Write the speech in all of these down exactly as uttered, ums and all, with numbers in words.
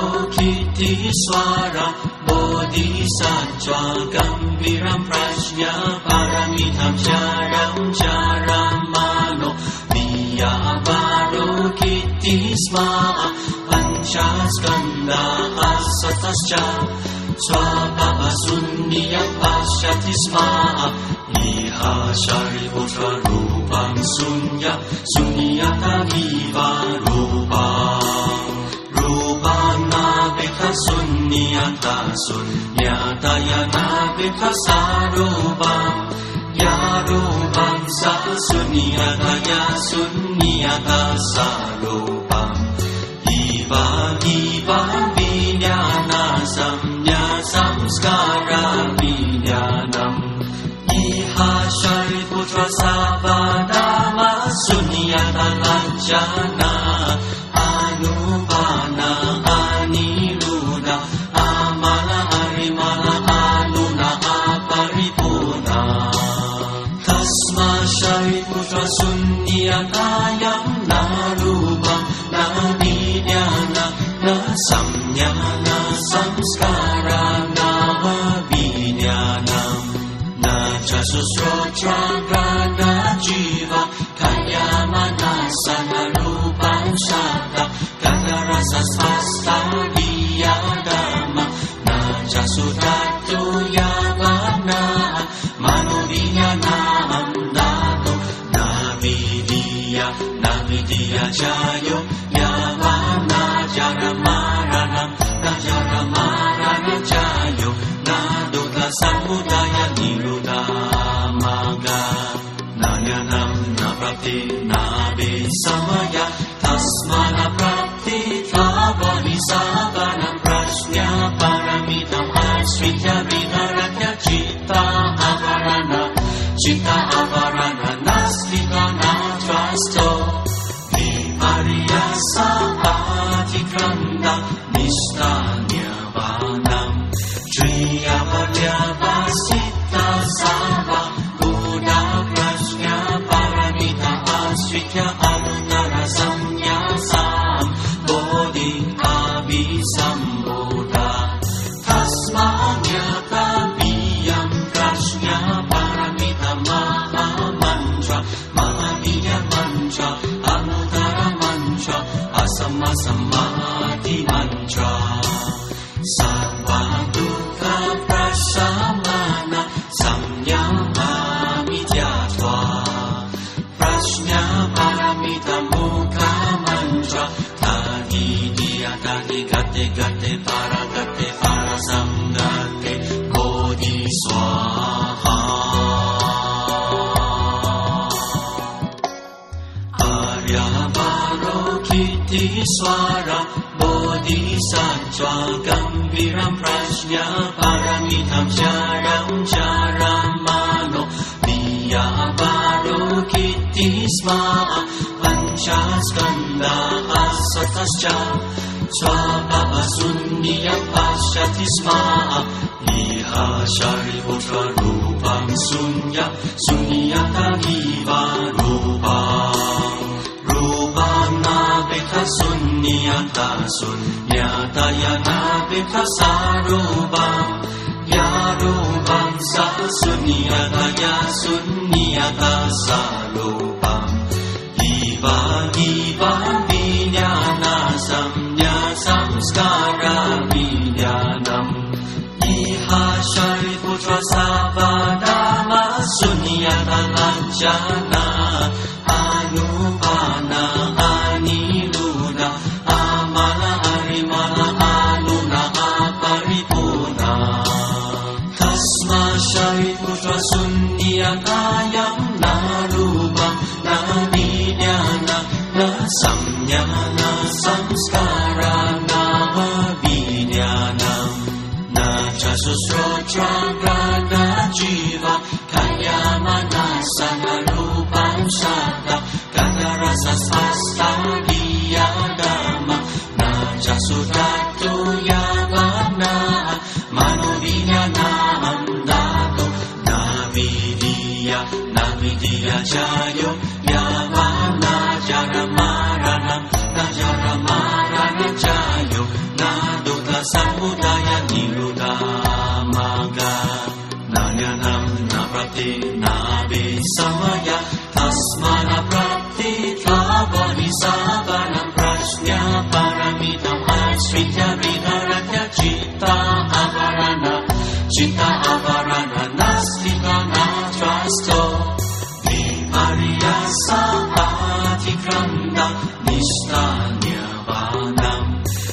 Avalokitesvara Bodhisattva Gambiram Prajna Paramitham Charam Charamano Viya Avalokitesvara Panchaskanda Asatascha Swabhava Sunniya Pashatisma Iha Shariputra Rupam Sunya Sunyata Viva Rupam Rupam Navika Sunyata Sunyata Yanavika Sarupam Yarupam Sa Sunyata Ya Sunyata Sarupam Iva Iva Vijnana Samya Samskara Vijnanam Iha Shariputra Savadama Sunyata Lanchana Anupana Aniruddha Amala Harimala Anuna Aparipurna Tasma Shariputra Sunyatayam Narupam Navidyana Na Samya Na Samskara Na Vijnanam Na Chasusrotra Gana Jiva Kayamana Sanarupan Shabda Gagarasa Svasta Viyadama Na Chasudatu Yavana Manuvinyana Amdato Navidiya Navidiya Jayo Yavana Jaramaranam Najaramarana Jayo Naduta Samudaya Niruddha Maga Nayanam Naprapti Navisamaya Tasmana Prapti Tvabodhisavana Prajna Paramitham Asritya Vinaratya Chitta Avarana Chitta Avarana Nastika Natrasto Vipariyasa Atikranda Nishtanya Vanam Triyapatyavasita Sava Buddha Prajna Paramita Asritya Anutara Samyasam Bodhi Abhisambuddha Tasmanyata Viyam Prajna Paramita Maha Mantra Mahavijya Mantra Anutara Mantra Asama Samadhi Mantra Sarva Dukkha Prasamana Samyama Midyatva Prajna Paramita Mukha Mantra Tadidiya Tadi Gate Gate Paragate Parasamgate Bodhi Swaha Arya Avalokitesvara Bodhisattva Gambiram Prajna Paramitham Charam Charamano Viya Avalokitesvara Panchaskanda Asatascha Swabhava Sunniya Pashatisma Iha Shariputra Rupam Sunya Sunyata Viva Rupam Rupam Navika Sunyata Sunyata Yanavika Sarupam Yarupam Sa Sunyata Ya Sunyata Sarupam Iva Iva Vijnana Samya Samskara Vijnanam Iha Shariputra Savadama Sunyata Lanchana Anupana Aniruddha Amala Harimala Anuna Aparipurna Tasma Shariputra Sunyatayam Narupam Navidyana Na Samya Na Samskara Na Vijnanam Na Chasusrotra Gana Jiva Kayamana Sanarupan Shabda Gagarasa Svasta Viyadama Na Chasudatu Yavana Manuvinyana Amdato Navidiya Navidiya Jayo Yavana Jaramaranam Najaramarana Jayo Na samudaya nirodha magga nanyanam na prati na visamaya tasmana prati bodhisattvanam prajna paramitam asritya viharatya citta avarana citta avarana nastika natrasto vipariyasa atikramda nishthanyavanam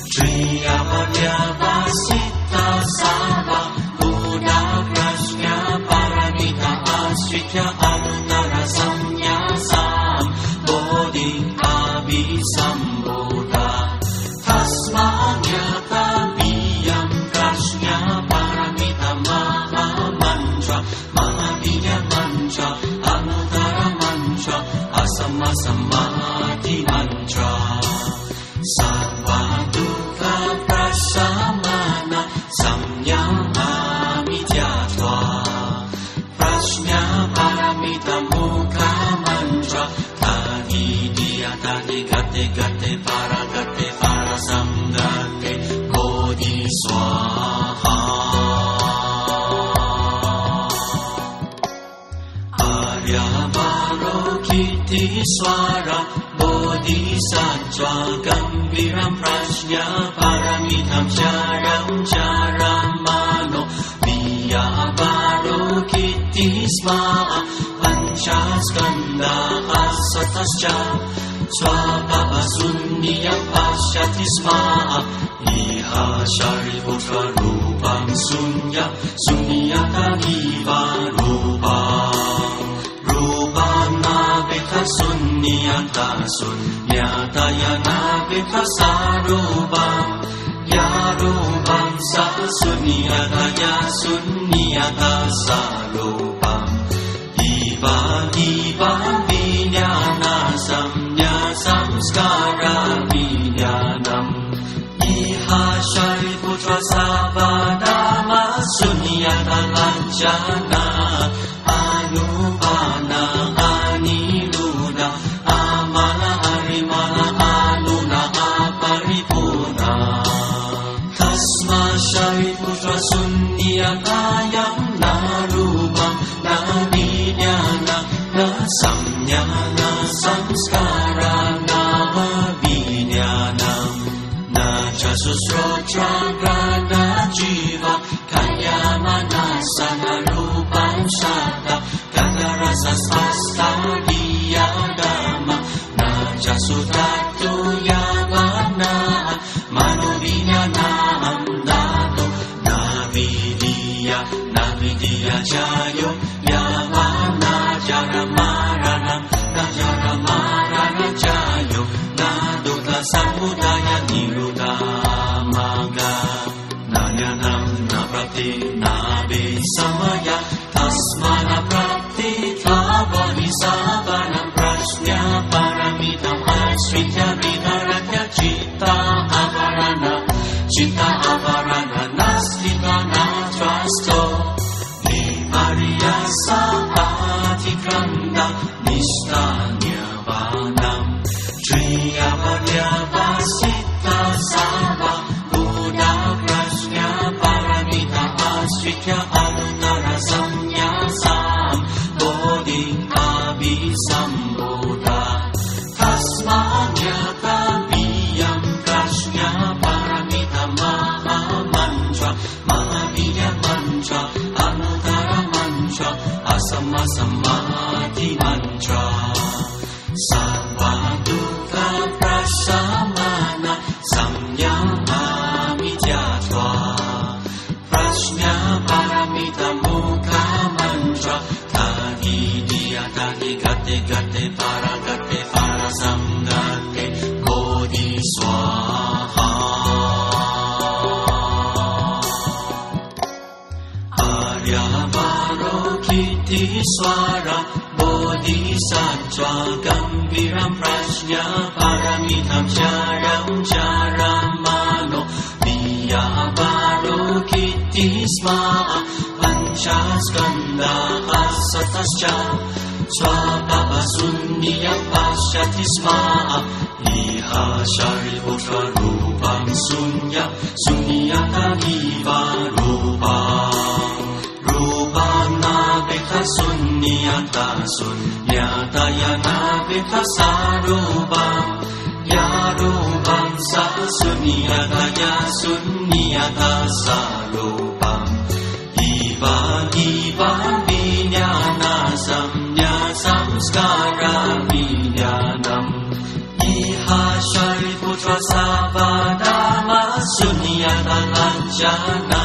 triyapadyavasita sava buddha prajna paramita asritya anuttara samyasam bodhi abhisambodha tasmanyata viyam prajna paramita maha mantra mahavijya mantra anuttara mantra asamma samadhi mantra sarva dukkha prasamana samyamami tyatva prajna paramita mukha mantra tadidya tadigate gate paragate parasamgate bodhi swaha aryavaro swara bodhisattva gambiram prajna paramitam charam charamano viyavaro kiti sma panchaskanda asatascha swabhava sunyam pashyati sma iha shariputra rupam sunyam sunyata diva rupam rupam sunyata sunyata yanavita sarubam yarubam sa sunyata ya sunyata sarubam iva iva vinyana samnya samskara vinyanam iha shariputra savadama sunyata lanchana anupana aniruddha amala harimala aluna aparipurna tasma shariputra sunyatayam narubam navinyana na samnyana samskara navinyanam na chasusrotra grana jiva kanyamana sanarupam shata kadarasa spasta diyadama na jasudatu yavana manovinyanam datu navidiya navidiya jayo yavana jaramaranam najaramarana jayo naduta samudaya nirodha magga nanyanam na prati na visamaya tasmana prati bodhisattvanam prajna paramitam asritya viharatya citta avarana citta avarana nastika natrasto vipariyasa atikramda nishthanyavanam triyapadyavasita sava buddha prajna paramita asritya anuttara samyasam bodhi abhisambodha tasmanyata viyam prajna paramita maha mantra mahavijya mantra anuttara mantra asamma samadhi mantra sarva dukkha prasamana samyamami tyatva prajna paramita mukha mantra tadidya tadigate gate paragate parasamgate bodhi swaha aryavaro kiti swara bodhisattva gambiram prajna paramitam charam charamano viyavaro kiti sma panchaskanda asatascha Swabhava Sunniya Pashyati Sma Iha Shariputra Rupam Sunya Sunyata Iva Rupam Rupam Nabheta Sunyata Sunyata Yanabheta Sarupam Yarupam Sa Sunyata Ya Sunyata Sarupam Iva Iva Vijnana Samya Samskara Vijnanam Iha Shariputra Savadama Sunyata Lanchana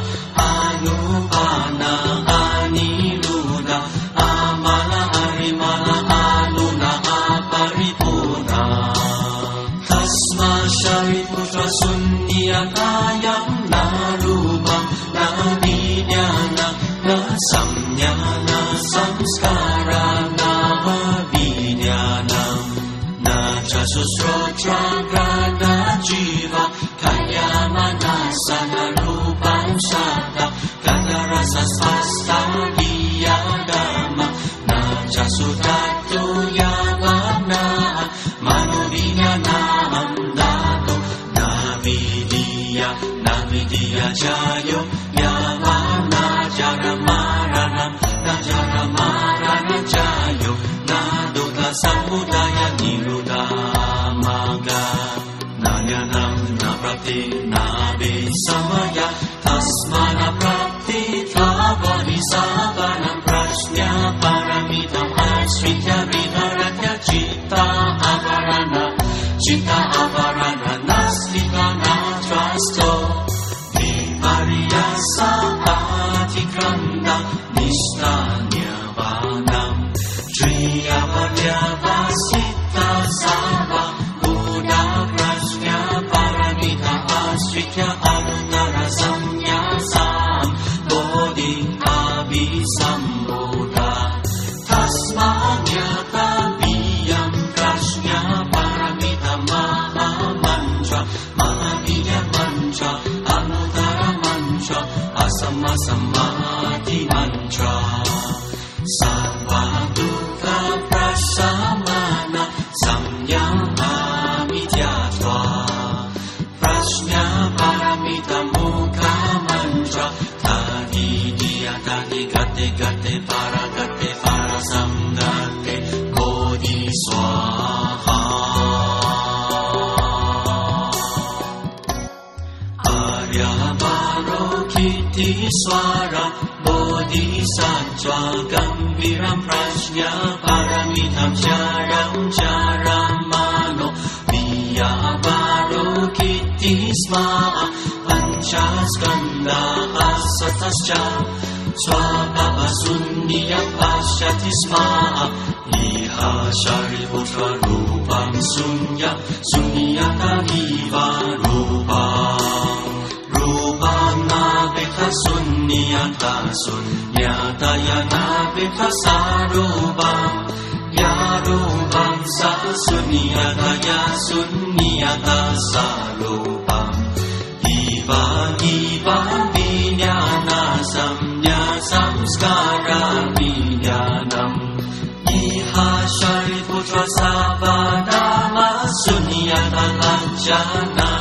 Anupana Aniruddha Amala Arimala Anuna Aparipurna Tasma Shariputra Sunyatayam Narupam Navidyana Na Samyana Samskara Nama Vidyanam Na Chasusrotra Grana Jiva Kayamana Sanarupan Shata Kadarasa Svasta Viyadama Na Chasutatu Yavana Manuvidyanam Datu Navidya Navidya Jayo Yavana Jaramaranam Najaramarana Jayo Naduta Samudaya Niruddha Maga Nanyanam Naprapti Nabisamaya Tasmana Prapti Tvabodhisavanam Prajna Paramitam Asritya Viharatya Citta Avarana Citta Avarana Nastika Natrasto Vipariyasa Atikranda Nishthanyavanam Triyaparyavasita Sava Buddha Prajna Paramita Asritya Anutara Samyasam Bodhi Abhisambuddha Tasmanyata Viyam Prajna Paramita Mahamantra Mahavidya Mantra Anutara Mantra Asama Samadhi Mantra Sarvadukha Prasamana Samyama Vidyatva Prajna Paramita Mukha Mantra Tadidiya Tadi Gate Gate Paragate Parasamgate Bodhi Swaha Aryavaro Swara Bodhisattva Gambiram Prajna Paramitam Charam Charamano Viyavaro Kiti Sma Panchaskanda Asatascha Swabhava Sunniya Pashyati Sma Iha Shariputra Rupam Sunya Sunyata Iva Rupam Rupam Nabheta Sunyata Sunyata Yanabheta Sarupam Yarupam Sa Sunyata Ya Sunyata Sarupam Iva Iva Vijnana Samya Samskara Vijnanam Iha Shariputra Savadama Sunyata Lanchana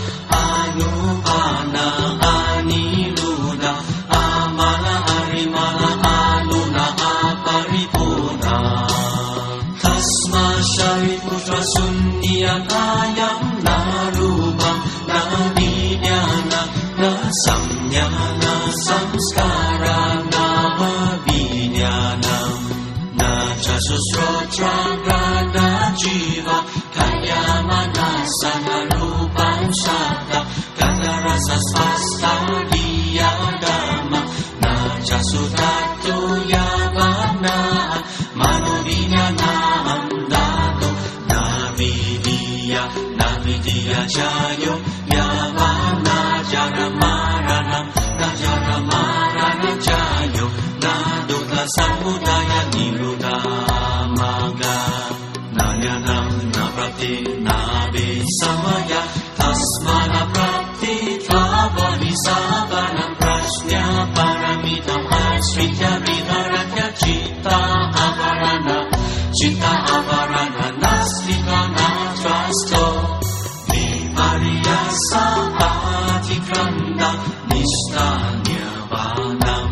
Anupana Aniruddha Amala Arimala Anuna Aparipurna Tasma Shariputra Sunyatayam Narupam Navidyana Na Samyana Samskara Nama Vidyanam Na Chasusrotra Grana Jiva Kayamana Sanarupan Shata Kadarasa Svasta Viyadama Na Chasutatu Yavana Manuvidyanam Datu Navidya Navidya Jayo Yavana Jaramaranam Najaramarana Jayo Naduta Samudaya Niruddha Maga Nanyanam Naprapti Nabisamaya Tasmana Prapti Tvabodhisavanam Prajna Paramitam Asritya Viharatya Citta Avarana Cinta avarana nastika natrasto Vimaria saati kranda Nistanya vanam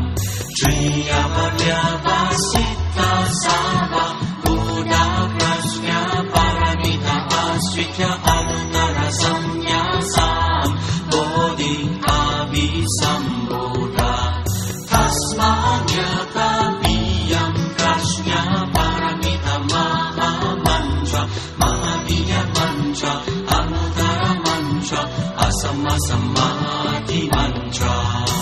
Triyavarya-vasita sava Buddha prajna paramita asvitya anutara samyasam Bodhi abhisambodha Tasmanyata viyam prajna paramita maha mantra Mahaviya mantra Anutara mantra Asamasamadhi mantra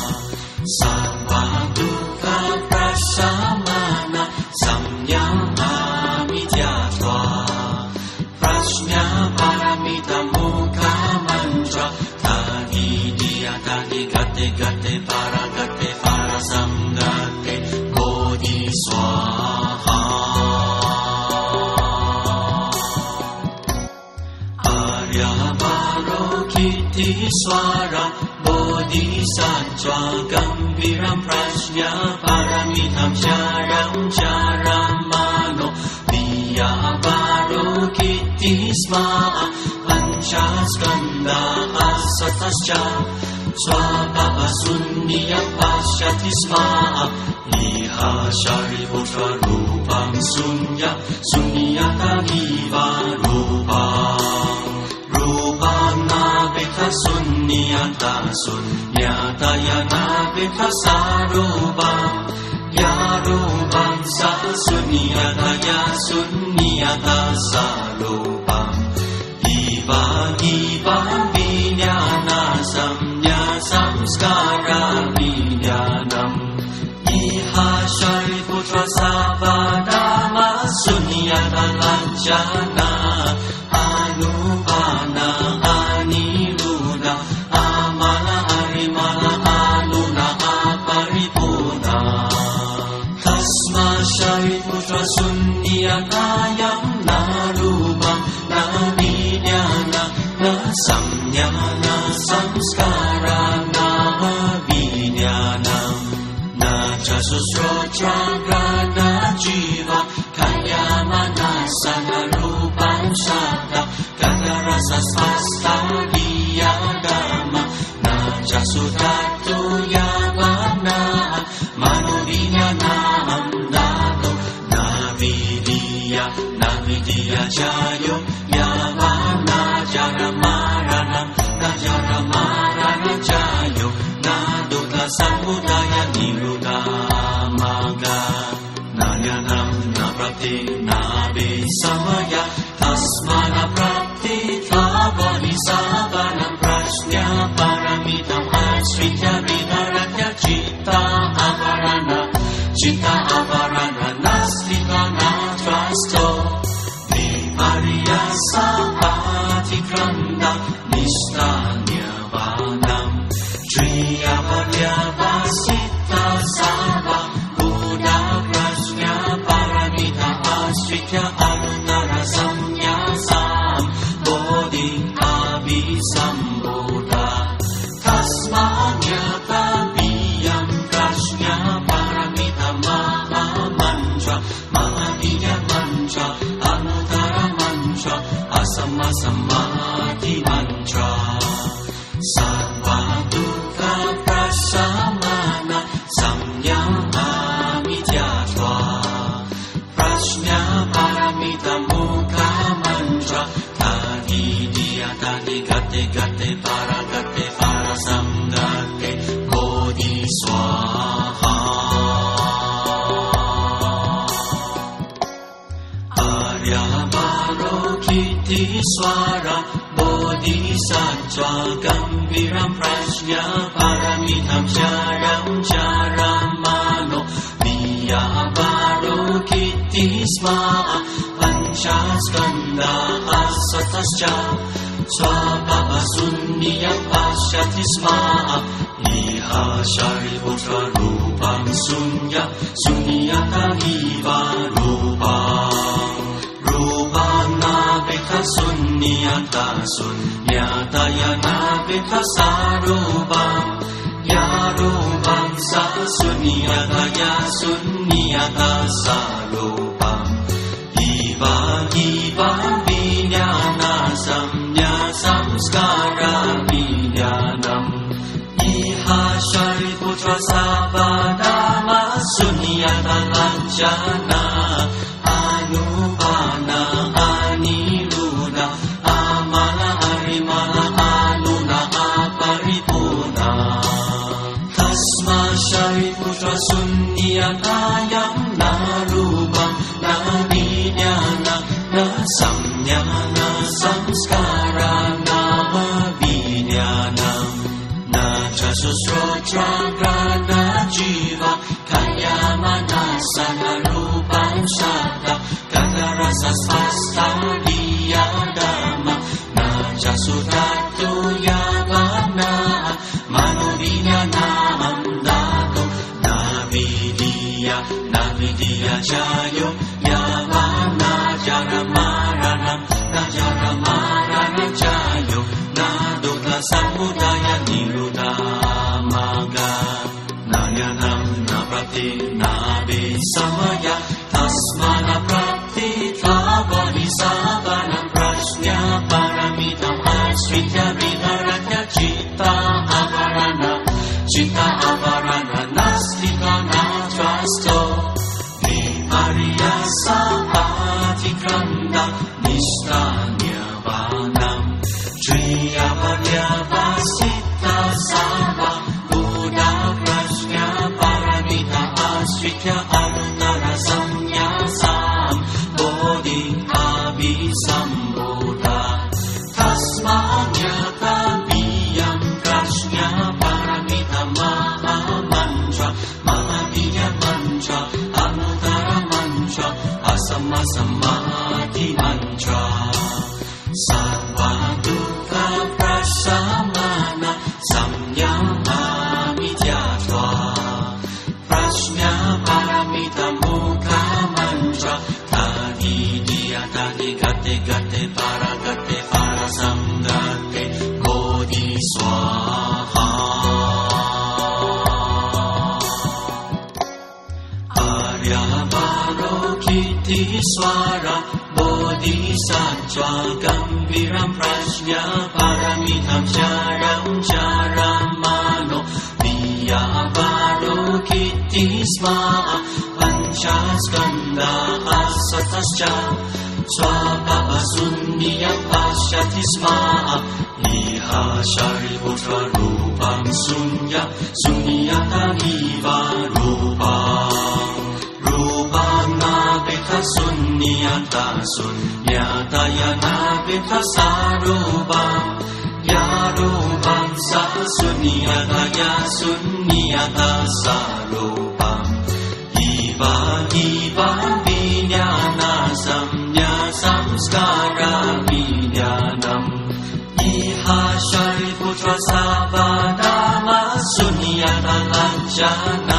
Sarva-dukkha prasamana Samyamami dhyatva Prajna paramita mukha mantra Tadi diya tadi gate gate para gate para samgate Bodhi swaha Aryavaro-kiti swara Bodhisattva Gambiram prajna paramitam charam charamano Viyavaro-kiti sma Panchaskanda asatascha Swabhava sunniya pashyati sma Iha shariputra rupam sunya Sunyata viva rupam Rupam nabhita sunyata sunyata yanabhita sarubam Yarubam sa sunyata ya sunyata sarubam Iva iva vinyana samya samskara vinyanam Iha shariputra savadama sunyata lajjana Anupana aniruddha amala arimala aluna aparipurna Tasma shariputra sunyatayam narubam navidyana na samyana samskara nama vidyanam na chasusrotra grana jiva kaya manasana rupam shakta kaya rasa svasta viyagama na chasudatu yavana manuvinyanam dato na vidiya na vidiya jayo yavana jaramaranam na jaramaranam jayo na dukkha samudaya niruddha magga Nanyanam na prapti na visamaya Tasmana prapti tavani savanam prajna paramitam asvitya vidaratya citta avarana Citta avarana nastika natrasto Vimaria saati kranda Nistanya vanam Triyavarya-vasita sava Buddha prajna paramita asvitya anutara samyasam Bodhi abhisambodha Tasmanyata viyam prajna paramita maha mantra Mahaviya mantra Anutara mantra Asamasamadhi mantra Sarva-dukkha prasamana Samyamami dhyatva Prajna paramita mukha mantra Tadi diya tadi gate gate para gate para samgate Bodhi swaha Aryavaro-kiti swara Bodhisattva Gambiram prajna paramitam charam charamano Viyavaro-kiti sma Panchaskanda asatascha Swabhava sunniya pashyati sma Iha shariputra rupam sunya Sunyata viva rupam Rupam nabhita sunyata sunyata yanabhita sarubam Yarubam sa sunyata ya sunyata sarubam Iva Vijnana Samnya Samskara Vijnanam Iha Shariputra Sabadama Sunyata Lanchana Anupana Aniruddha Amala Arimala Anuna Aparipuna Tasma Shariputra Sunyatayam Narupam Navidyana Na Samnyana Samskara Nama Vidyanam Na Chasusrotra Grana Jiva Kayamanasana Rupam Shabda Gagarasa Svasta Diyadama Na Chasudatu Yavana Manovidyanam Dato Navidya Navidya Jayo Yavana Jaramaranam Najaramaranam Jayo Nadukla Samudaya Nirudamaga Nayanam Naprati Nabi Samaya Tasmana Prati Tlavani Savanam Prashnya Paramitam Asritya Viharatya Chitta Avarana Chitta Avarana Nastika Natrasto Viharya Saatikranda Nishtanya Vanam Triyavarya Vasita Sava Buddha Prashnya Paramita Asritya Arunara Samnyasam Bodhi Abhisambuddha Tasmanyata Viyam Prashnya Paramita Maha Mantra Mahaviya Mantra Anutara Mantra Asama Samadhi Mantra Sarva Dukkha Prasamana Samyama Vidyatva Prashnya Paramita Mukha Mantra Tadi Diya Tadi Gate Gate Paragate Parasamgate Bodhi Swaha Aryabharokiti Swara Bodhisattva Gambiram Prashnya Paramitam Sharam Sharamano Viyabharokiti Sma Panchaskanda Asatascha Swabhava Sunyam Pashyati Sma Iha Shariputra Rupam Sunya Sunyata Viva Rupam Rupam Nabhita Sunyata Sunyata Yanabhita Sarupam Yarupam Sa Sunyata Yasunyata Sarupam Iva Iva Vijnana Samnya Samskara Vijnanam Iha Shariputra Sabadama Sunyata Lanchana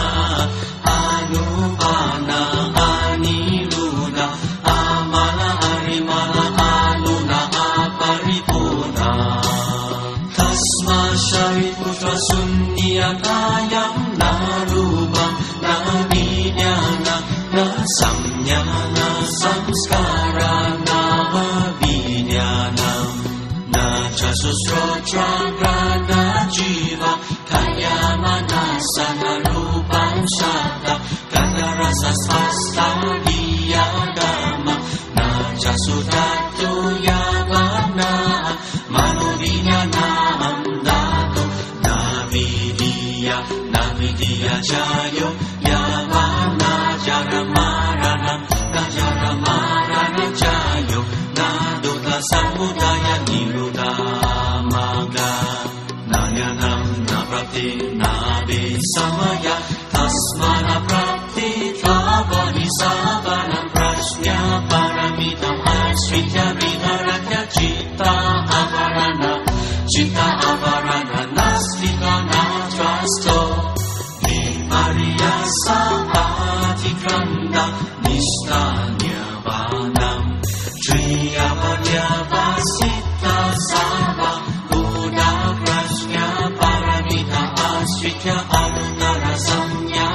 Anupana Aniruddha Amala Arimala Anuna Aparipuna Tasma Shariputra Sunyatayam Narupam Navidyana Na Samnyana Samskara Nama Vidyanam Na Chasusrotra Grana Jiva Kayamanasana Rupam Shabda Gagarasa Svasta Diyadama Na Chasudatu Yavana Manovidyanam Dato Navidya Navidya Jayo Yavana Jaramaranam Najaramaranam Jayo Nadukla Samudaya Nirudamaga Nayanam Naprati Nabi Samaya Tasmana Prati Tlavani Savanam Prashnya Paramitam Asritya Viharatya Chitta Avarana Chitta Avarana Nastika Natrasto Viharya Saatikranda Nishtanya Vanam Triyavarya Vasita Sava Buddha Prashnya Paramita Asritya Arunara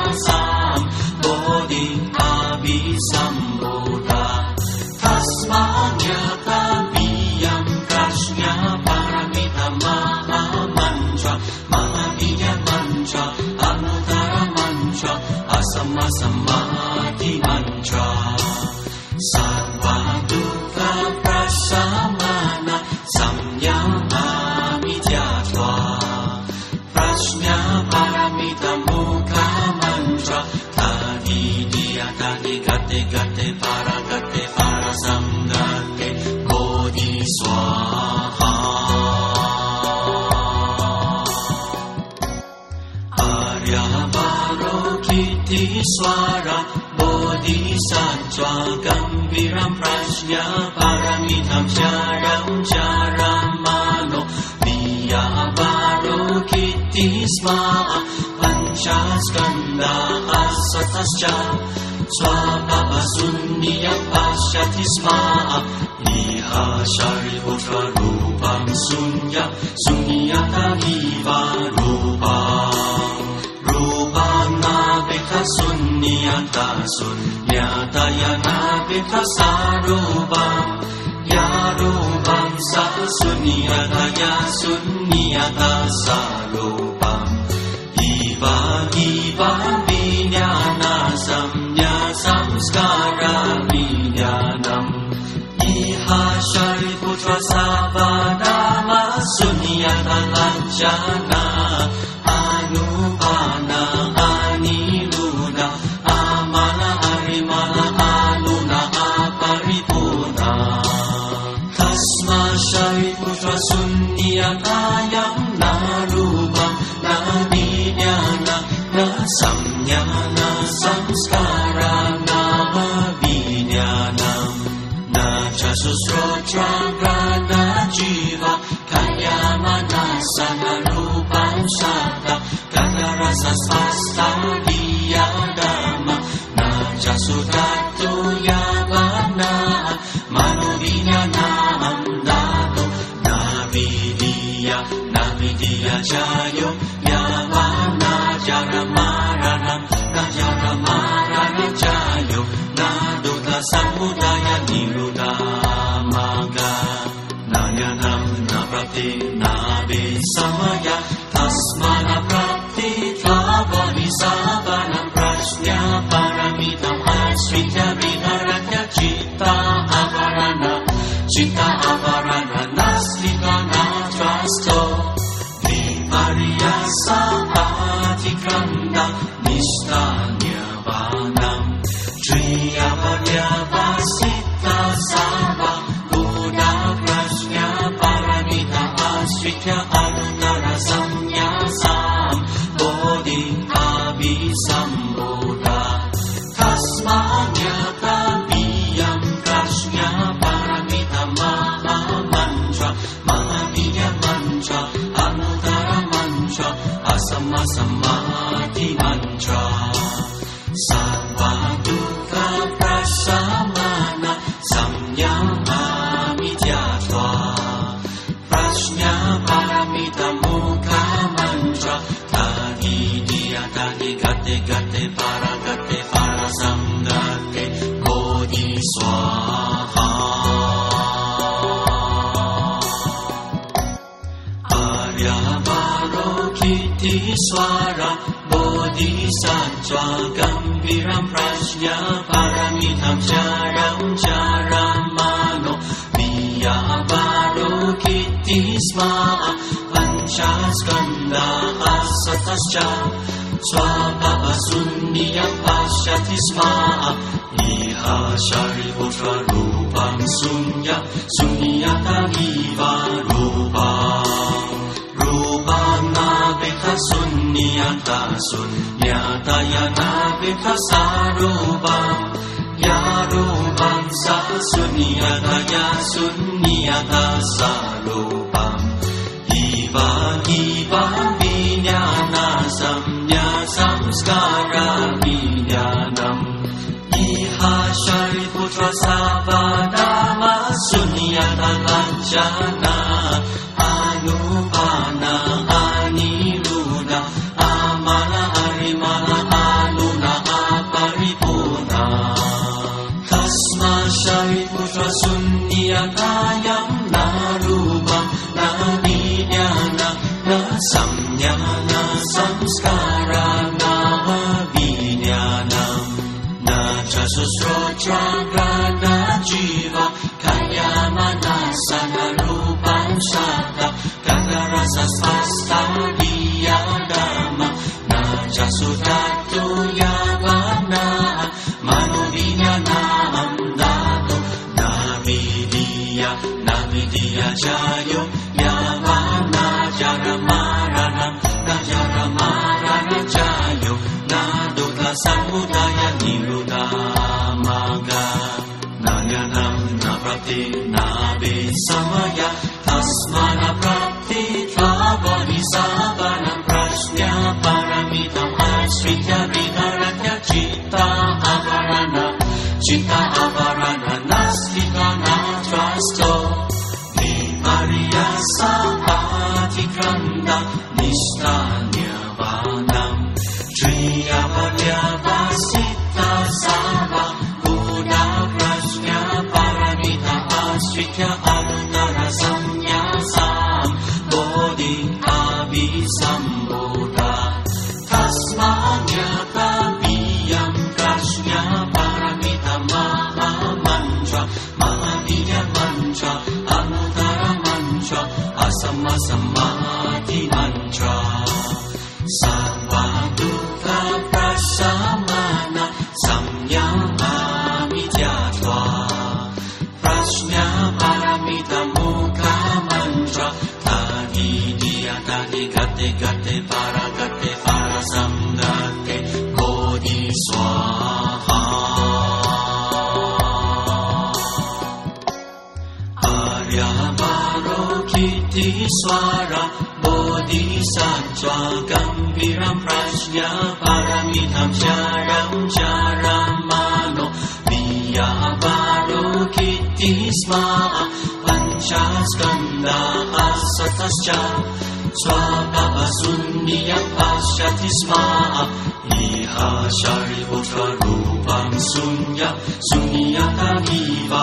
Samnyasam Bodhi Abhisambuddha Tasma Nyakabiyam Prashnya Paramita Maha Mantra Mahavijaya Mantra Anuttara Mantra Asamma Samadhi Mantra Sarva Dukkha Prasamana Samyama Mityatva Prashnya Paramita Mukha Mantra Tadi Diya Tadi Gate Gate Para Gate Para Samgate Bodhi Swaha Arya Varokiti Swara Bodhisattva Gambiram Prashnya Paramitam Charam Charamano Viya Varokiti Sma Panchaskanda Asatascha Swabhava Sunniya Pashyati Sma Iha Shariputra Rupam Sunya Sunyata Iva Rupam Rupam Nabhita Sunyata Sunyata Yanabhita Sarupam Yarupam Sa Sunyata Ya Sunyata Sarupam Iva Iva Vijnana Samya Samskara Vijnanam Iha Shariputra Savadama Sunyata Lanchana Anupana Aniruddha Amala Arimala Aluna Aparipurna Tasma Shariputra Sunyatayam Narupam Navijnana Na Samyana Samskara Nama Vijnanam Na Chasusrotra Prana Jiva Kayamana Sanarupan Shata Kadarasa Svasta Viyadama Na Chasudatu Yavana Manovinyanam Datu Navidiya Navidiya Jayo Yavana Jaramaranam Najaramaranam Jayo Naduta Samudaya Niruddha Maga Nayanam Naprati Navisamaya Tasmana Prati Tvabodhisavanam Prashnya Paramitam Asritya Viharatya Chitta Avarana Chitta Avarana Naslika Natrasto Vipariyasa Atikranda Nishtanya Vanam Triyapadyavasita Sava Buddha Prashnya Paramita Asritya Anuttara Samya Sam Bodhi Abhisambuddha Tasma Nyakabiyam Prashnya Paramita Maha Mantra Mahavijaya Mantra Anuttara Mantra Asamma Samadhi Mantra Sarva Dukkha Prasamana Samyama Mityatva Prashnya Paramita Mukha Mantra Tadi Diya Tadi Gate Gate Para Gate Para Samgate Bodhi Swaha Arya Varokiti Swara Bodhisattva Gambiram Prashnya Paramitam Charam Charamano Viya Varokiti Sma Panchaskanda Asatascha Swabhava Sunniya Pashyati Sma Iha Shariputra Rupam Sunya Sunyata Iva Rupam Rupam Nabhita Sunyata Sunyata Yanabhita Sarupam Yarupam Sa Sunyata Ya Sunyata Sarupam Iva Iva Vijnana Samya Samskara Vijnanam Iha Shariputra Savadama Sunyata Lanchana Anupana Aniruddha Amala Arimala Aluna Aparipurna Tasma Shariputra Sunyata sunniyatayam na rupam na vinyana na samyana samskara na vinyanam na chasusrotra na jiva kaya manasana rupam shabda kala rasa svasta diyadama na chasudatu yavana manovinyanam dato navidiya navidiya jayo yavana jaramarana najaramarana jayo nadukha samudaya nirudamaga nanyanam naprapti navisamaya tasmana prapti tvavani savanam prasnya paramitam asritya viharatya citta avarana citta avarana nastika natrasto vimarya saatikranda nishthanyavanam triyaparyavasita sava buddha prasnya paramita asritya anutara samyasam bodhi avisambuddha tasmanyata viyam prasnya paramita maha mantra mahavidya mantra anutara mantra asamma samadhi mantra sarva dukkha prasamana samyama mityatva prasnya paramita mukha mantra tadidiya tadi gate gate para gate para samgate bodhi swaha aryavaro kiti swara bodhisattva gambiram prasnya paramitam sharam sharamano viyavaro kiti sma panchaskanda asatascha swabhava sunniyam pashyati sma iha shariputra rupam sunya sunyata viva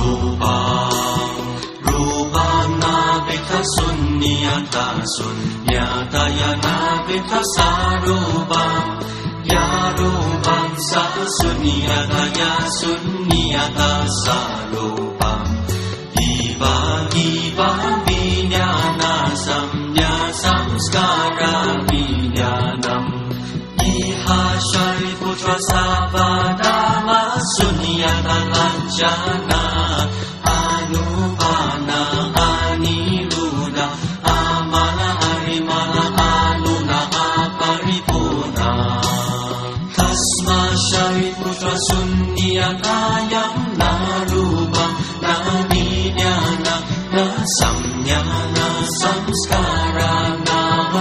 rupam rupam navita sunniyata sunyata yanavita sarupam yarupam sa sunyata ya sunyata sarupam iva iva vinyana samya samskara vinyanam iha shariputra savadama sunyata lanjana anupana aniruddha amala harimala anuna aparipurna tasma shariputra sunniyatayam na rupam na vinyana na samyana samskara na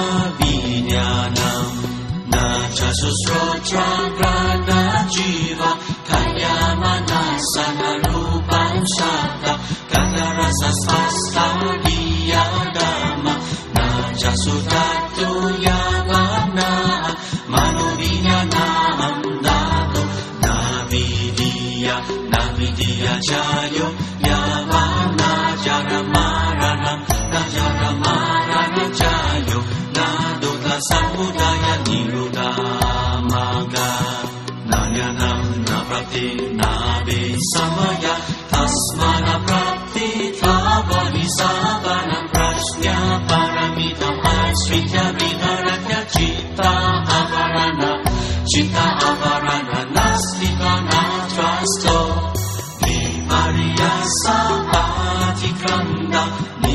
vinyanam na chasusrotra na jiva kaya manasana rupam shabda kala rasa svasta diyadama na chasudatu yavana manovinyanam dato navidiya navidiya jayo yavana jaramarana najaramarana jayo nadukha samudaya nirudamaga nanyanam naprapti navisamaya tasmana prapti tvavani savanam prasnya paramitam asritya viharatya citta avarana citta avarana nastika natrasto vimarya saatikranda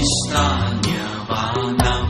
nishthanyavanam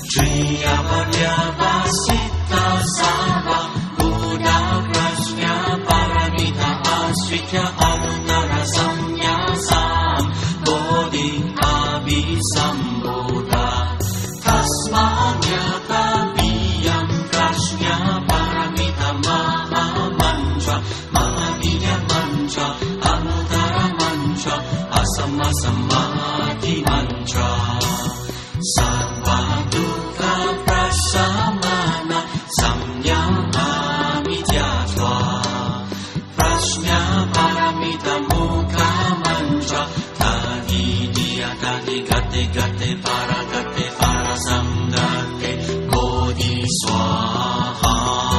triyaparyavasita sava buddha prasnya paramita asritya anutara samyasam bodhi avisambuddha tasmanyata viyam prasnya paramita maha mantra mahavidya mantra anutara mantra asamma samadhi mantra sarva dukkha prasamana samyama mityatva prasnya paramita mukha mantra Vidya Gati Gati Gati Paragati Parasamgati Bodhi Swaha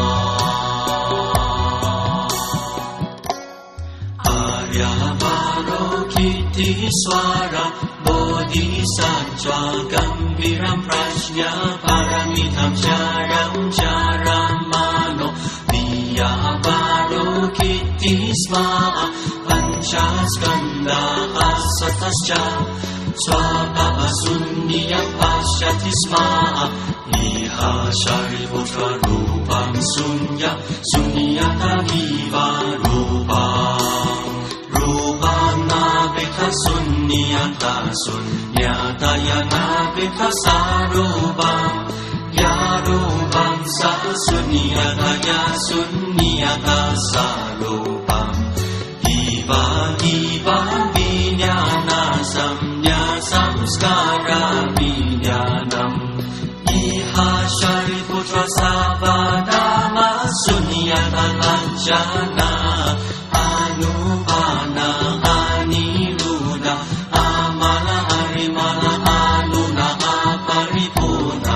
Aryavaro Swara Bodhisattva Gambiram Prajna Paramitham Charam Charamano Viyavaro Kiti Sma Panchaskanda Asatascha Swabhava Sunyam Pashyati Sma Iha Shariputra Rupam Sunyam Sunyata Viva Rupam Rupam Nabhita Sunyata Sunyata Yanabhita Sarupam Yarupam Sa Sunyata Yasunyata Sarupam Iva Iva Vijnana Samya Samskara Vijnanam Iha Shariputra Savadama Sunyata Lanchana Anupana Aniruddha Amala Harimala Anuna Aparipuna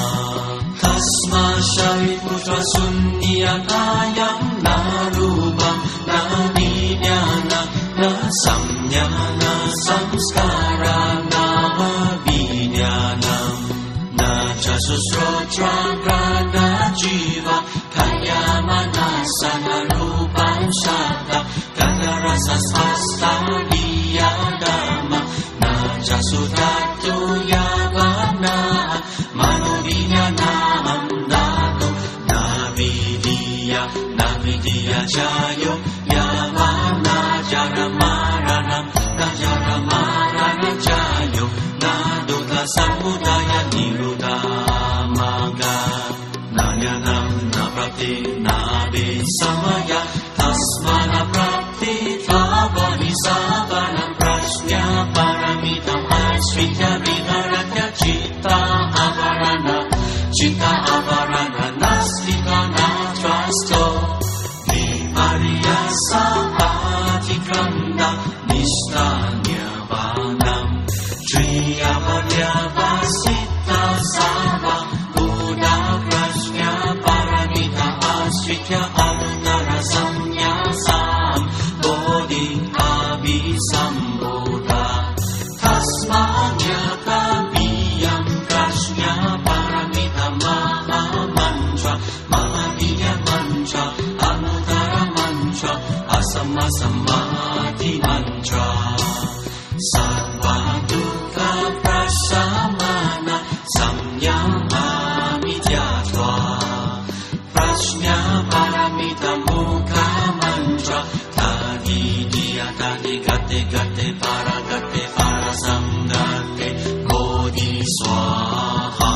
Tasma Shariputra Sunyatayam Narubam Navidyana Na Samyana Samskara Nama Vidyanam Na Chasusrotra Grana Jiva Kaya Manasana Rupan Shabda Gana Rasa Svasta Diyadama Na Jasudatu Yavana Manovinyanam Nato Navidiya Navidiya Jayo Yavana Jaramaranam Najaramaranam Jayo Naduta Samudaya Niruddha Maga Nanyanam Naprapti Nabi Samaya Tasmana Prapti Tvabani Savanam Prajna Paramitam Asritya Viharatya Chitta Avarana Chitta Avarana Nastika Natrasto Vimariya Saati Kranda Nishtanya Vanam Triyavarya Vasita Sava Buddha Prajna Paramita Asritya Arunara Samyasam Bodhi Abhisambodha Tasmanyaka Viyam Prajna Paramita Maha Mantra Mahaviya Mantra Anutara Mantra Asama Samadhi Mantra Sarva Dukkha Prasamana Samyama Midyatva Prajna Paramita Mukha Mantra Tadi Diya Tadi Gate Gate Paragate Parasamgate Bodhi Swaha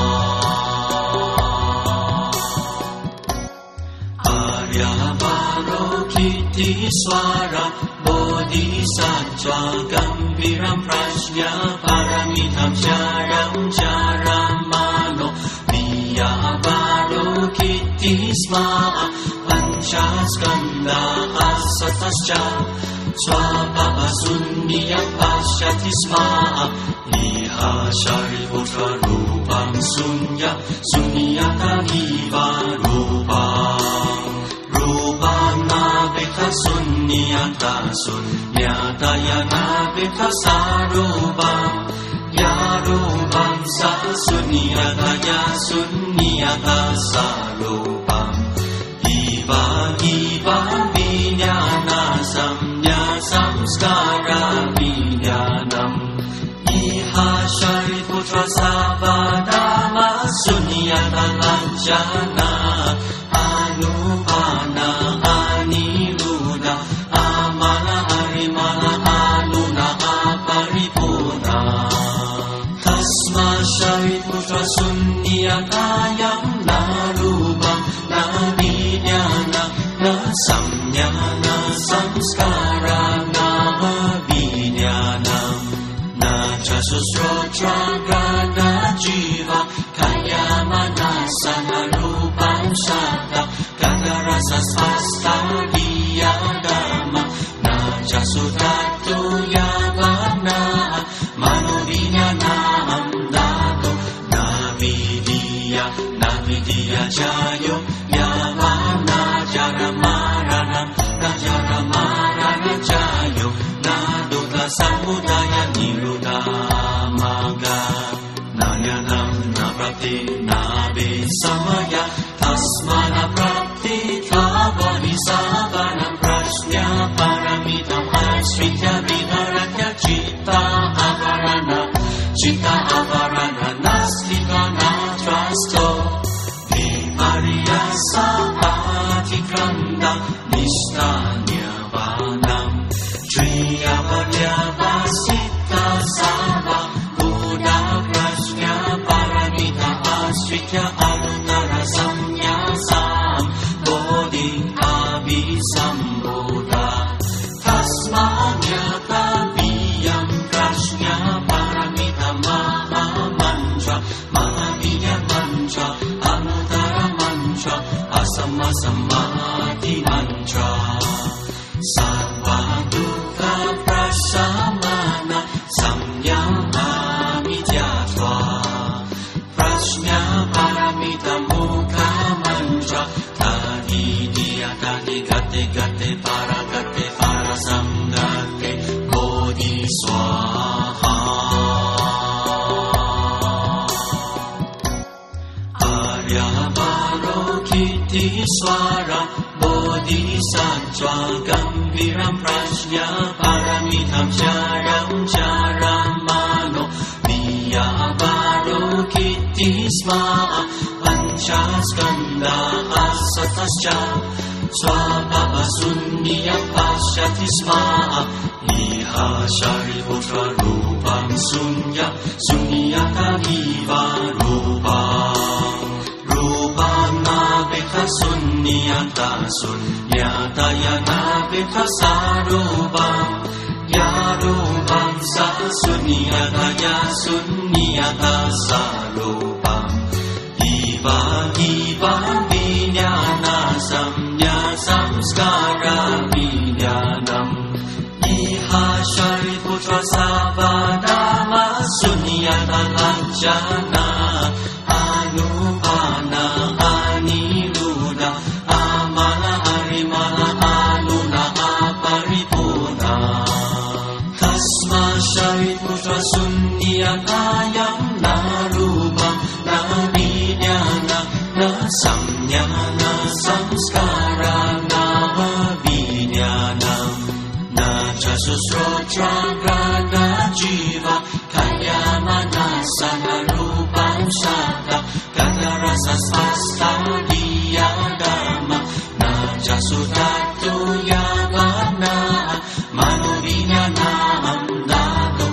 Aryavaro Kiti Swara Bodhisattva Gambiram Prajna Paramitham Charam Charamano Viyavaro Kiti Sma Panchaskanda Asatascha Swabhava Sunyam Pashyati Sma Iha Shariputra Rupam Sunyam Sunyata Viva Rupam Rupam Nabhita Sunyata Sunyata Yanabhita Sarupam Yarupam Sa Sunyata Yasunyata Sarupam Iva Iva Vijnana Samya Samskara Vijnanam Iha Shariputra Savadama Sunyata Lanchana Anupana Aniruddha Amala Harimala Anuna Aparipuna Tasma Shariputra Sunyatayam Narubam Navidyana Na Samyana Samskara Nama Vidyanam Na Chasusrotra Grana Jiva Kaya Manasana Rupan Shabda Gana Rasa Svasta Diyadama Na Jasudatu Yavana Manovinyanam Dato Navidya Navidya Jayo Yavana Jaramaranam Najaramarana Jayo Naduta Samudaya Niruddha Maga Nayanam Naprapti Nabe Samaya Tasmana Prapti Tavani Savanam Prashnya Paramitam Asritya Vidaratya Chitta Avarana Chitta Avarana Nastika Natrasto Vimarya Saati Kranda Nishtanya Vanam Triyavarya Vasita Sava Buddha Prashnya Paramita Asritya Arunara Samyasam Bodhi Abhisambuddha Tasmanyata Viyam Prashnya Paramita Mahamantra Mahavya Mantra Anutara Mantra Asama Samadhi Mantra Sarva Dukkha Prasamana Samyama Mityatva Prashnya Paramita Mukha Mantra Tadidiya Tadi Gate Gate Para Gate Para Samgate Bodhi Swaha Arya Varokiti Swara Bodhisattva Gambiram Prashnya Paramitam Sharam Sharamano Viyavarokiti Sma Panchaskanda Asatascha Swabhava Sunniya Pashyati Sma Iha Shariputra Rupam Sunya Sunyata Viva Rupam Rupam Naveta Sunyata Sunyata Yanaveta Sarupam Yarupam Sa Sunyata Ya Sunyata Sarupam Iva Iva Vijnana Samya Samskara Vijnanam Iha Shariputra Savadama Sunyata Lanchana Anupana Aniruddha Amala Harimala Anuna Aparipurna Tasma Shariputra Sunyatayam Narupam Navidyana Na Samyana Samskara Nama Vidyanam Na Chasusrotra Grana Jiva Kayamana Sanarupan Shata Gatarasa Spasta Diyagama Na Chasudatu Yavana Manovinyanam Dato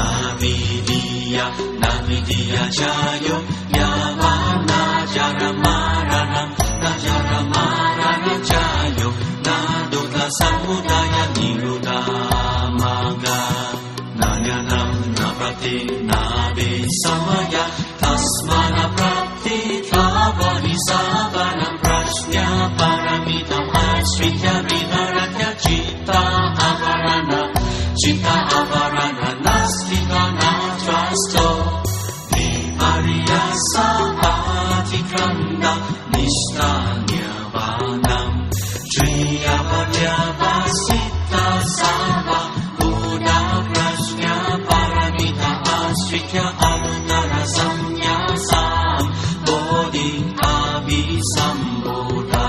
Navidya Navidya Jayo Yavana Jaramaranam Najaramarana Jayo Naduta Samudaya Niruddha Maga Nayanam Naprapti Nabe Samaya Tasmana Prapti Tavani Savanam Prashnya Paramitam Asritya Vidaratya Chitta Avarana Chitta Avarana Nastika Natrasto Vimarya Saati Kranda Nishtanya Vanam Triyavarya Vasita Sava Buddha Prashnya Paramita Asritya Arunara Samyasam Bodhi Abhisambuddha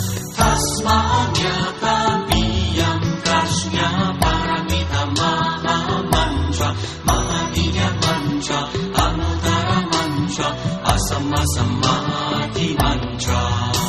Tasmanyata Viyam Prashnya Paramita Mahamantra Mahavya Mantra Anutara Mantra Asama Samadhi Mantra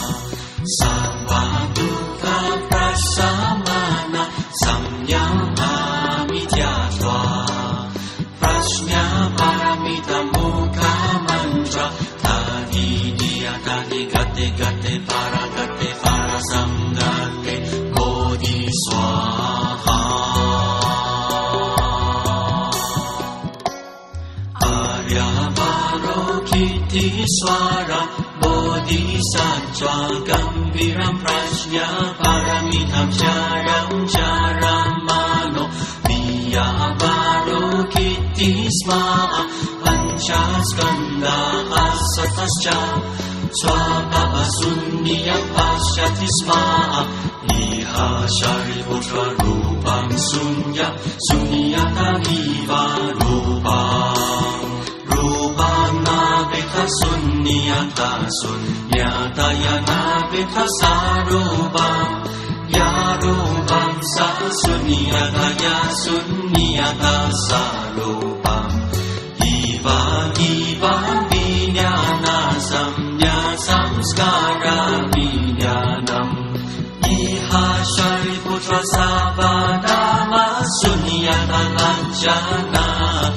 Sarva Dukkha Prasamana Samyama Mityatva Prashnya Paramita Mukha Mantra Tadidiya Tadi Gate Gate Para Gate Para Samgate Bodhi Swaha Arya Varokiti Swara Bodhisattva Gambiram Prashnya Paramitam Sharam Sharamano Viyavarokiti Parokiti Sma Panchaskanda Asatascha Swabhava Sunniya Pashyati Sma Iha Shariputra Rupam Sunya Sunyata Viva Rupam Rupam Nabhita Sunyata Sunyata Yanabhita Sarupam Yarupam Sa Sunyata Ya Sunyata Sarupam Iva Iva Vinyana Samya Samskara Vinyanam Iha Shariputra Sabadama Sunyata Lanchana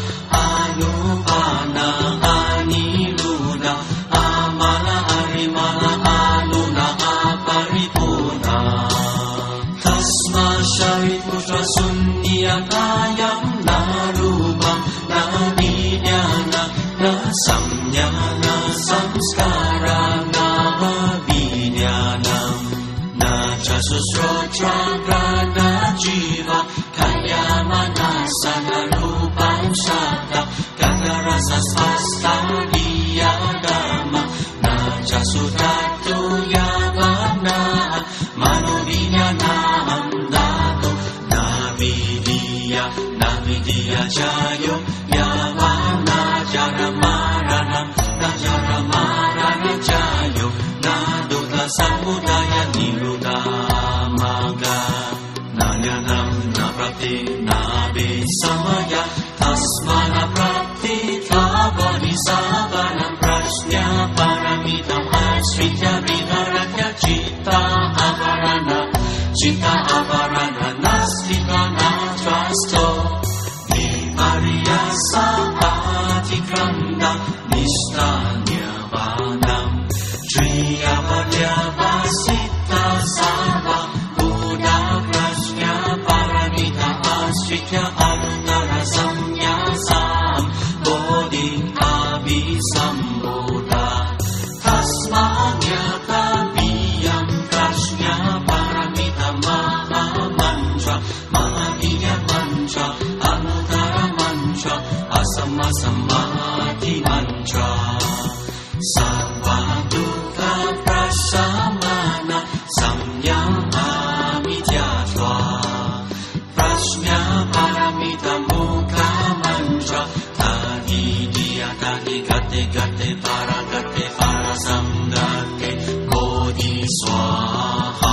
Anupana Aniruddha Amala Arimala Aluna Aparipuna Tasma Shariputra Sunyatayam Narupam Navidyana Na Samyana Samskara Nama Vinyanam Na Chasusrotra Grana Jiva Kayamana Sanarupam Shata Kagarasa Svasta Viyadama Na Chasutatu Yavana Manovinyanam Dato Navidiya Navidiya Jayo Yavana Jaramaranam Najaramaranam Jayo Naduta Samudaya Niruddha Maga Nanyanam Naprapti Nabisamaya Tasmana Prapti Tvabodhi Savanam Prasnya Paramitam Asritya Vidaratya Chitta Avarana Chitta Avarana Nastika Natrasto Vimarya Sapati Kranda Nishtanya Vanam Triyapadya Vasita Sava Buddha Prasnya Paramita Asritya Arunara Samyasam Bodhi Abhisambuddha Tasmanyata Viyam Prasnya Paramita Maha Mantra Mahaviya Mantra Anutara Mantra Asama Samadhi Mantra Sarvadukkha Prasamana Samyam Amityatva Prasnya Paramita Mukha Mantra Tadidiya Tadi Gate Gate Paragate Parasamgate Bodhi Swaha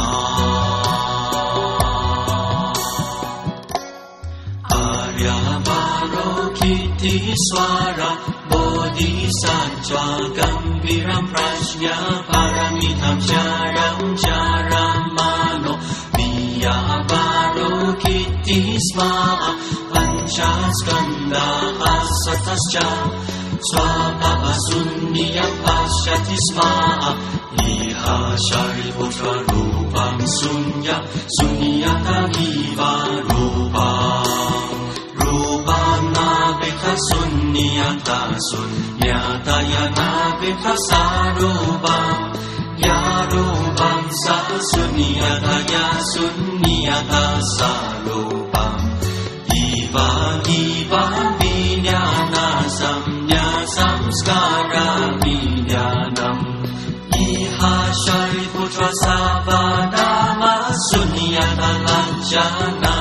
Arya Parokiti Swara Bodhisattva Gambiram Prasnya Paramitam Charam Charamano Viya Parokiti Sma Panchaskanda Asatascha Swabhava Sunniya Pashyati Sma Iha Shariputra Rupam Sunya Sunyata Viva Rupam Rupam Nabhita Sunyata Sunyata Yanabhita Sarupam Yarupam Sa Sunyata Ya Sunyata Sarupam Iva Iva Vinyana Samya Samskara Vinyanam Iha Shariputra Sabadama Sunyata Lanchana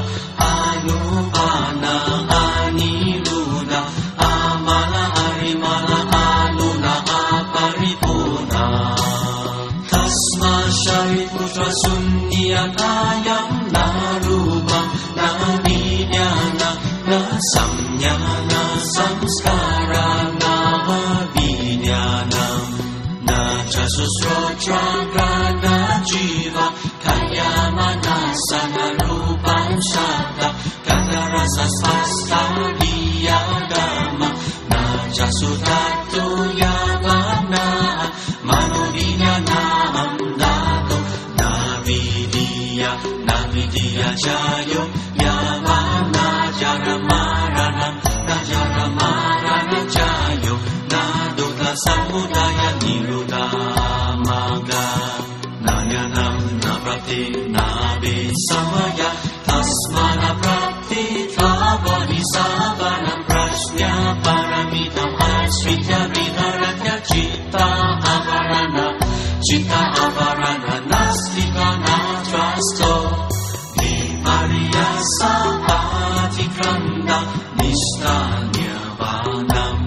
Anupana Aniruddha Amala Arimala Aluna Aparipuna Tasma Shariputra Sunyatayam Narupam Navidyana Na Samyana Samskara Nama Vinyanam Na Chasusrotra Grana Jiva Kayamana Sanarupam Shata Kagarasa Svasta Viyadama Na Chasutatu Yavana Manovinyanam Dato Navidiya Navidiya Jayo Yavana Jaramaranam Najaramaranam Jayo Naduta Samudaya Niruddha Maga Nanyanam Naprapti Nabisamaya Tasmana Prapti Tvabodhi Sabha Nistanya-vanam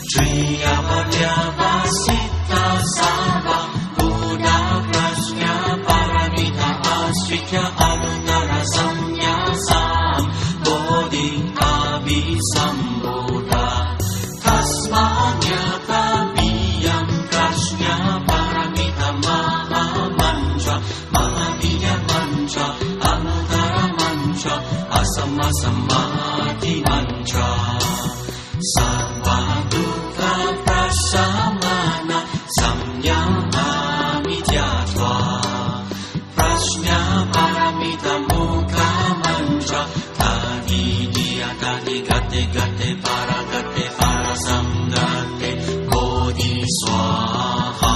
Triya-Padyavasita Sava Buddha Prajna Paramita Asritya Anuttara Samyasam Bodhi Abhisambodha Tasmanyata Viyam Prajna Paramita Mahamantra Mahaviya Mantra Anuttara Mantra Asamma Samadhi Mantra Sarva Dukkha Prasamana Samyamami Tyatva Prajna Paramita Mukha Mantra Tadidiya Tadi Gate Gate Paragate Parasamgate Bodhi Swaha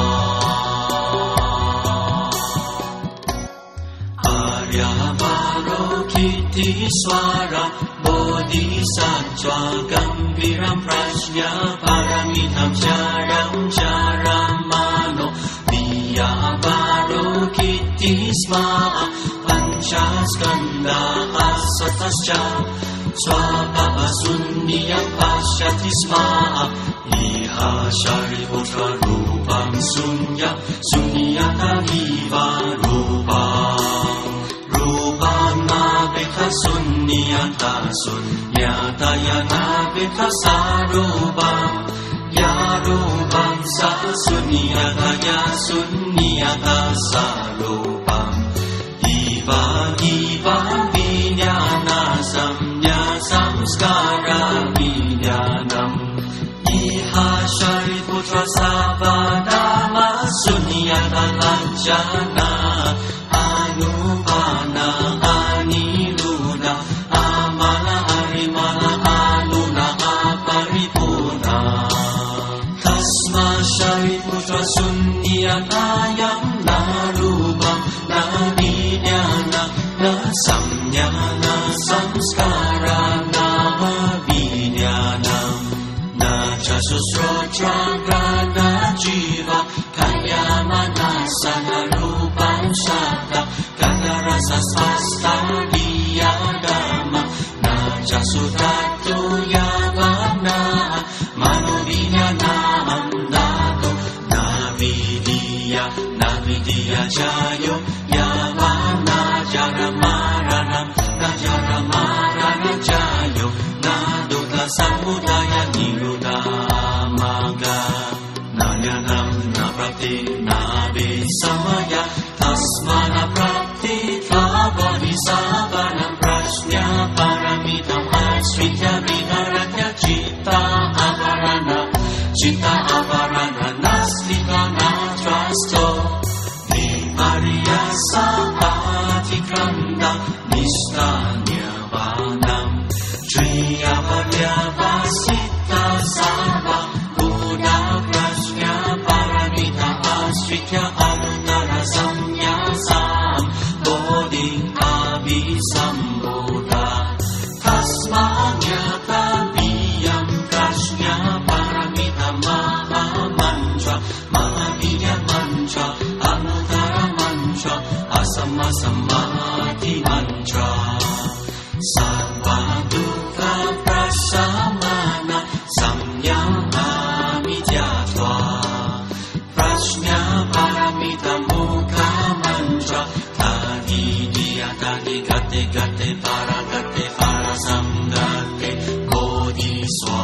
Aryavaro Swara Bodhisattva Gambiram Prajna Paramitam Charam Charamano Viyavaro Kiti Sma Panchaskanda Asatascha Swabhava Sunyam Pashyati Sma Iha Shariputra Rupam Sunyam Sunyata Viva Rupam Rupana Vekha Sunyata Sunyata Yana Vekha Sarupam Yarupam Sa Sunyata Ya Sunyata Sarupam Iva Iva Vijnana Samya Samskara Vijnanam Iha Shariputra Savadama Sunyata Lajjana Anupana Aniruddha Amala Arimala Anuna Aparipurna Tasma Shariputra Sunyatayam Narupam Navidyana Na Samyana Samskara Nama Vidyanam Na Chasusrotra Grana Jiva Kaya Manasana Rupam Shabda Gana Rasa Svasta Diyadama Na Jasudatu Yavana Manovinyana Amdato Navidiya Navidiya Jayo Yavana Jaramaranam Najaramarana Jayo Naduka Samudaya Nirudamaga Nanyanam Naprati Navisamaya Tasmana Prati Tlavadhisavanam Prajna Paramitam Asritya Viharatya Chitta Avarana Chitta Avarana Nastika Natrasto Vimariya Saatikranda Nistanya-vanam Triya-Padyavasita Sava Buddha Prajna Paramita Asritya Anuttara Samyasam Bodhi Abhisambodha Tasmanyata Viyam Prajna Paramita Mahamantra Mahaviya Mantra Anuttara Mantra Asamma Samadhi Mantra Sarva Dukkha Prasamana Samyamami Tyatva Prajna Paramita Mukha Mantra Tadidiya Tadi Gate Gate Paragate Parasamgate Bodhi Swaha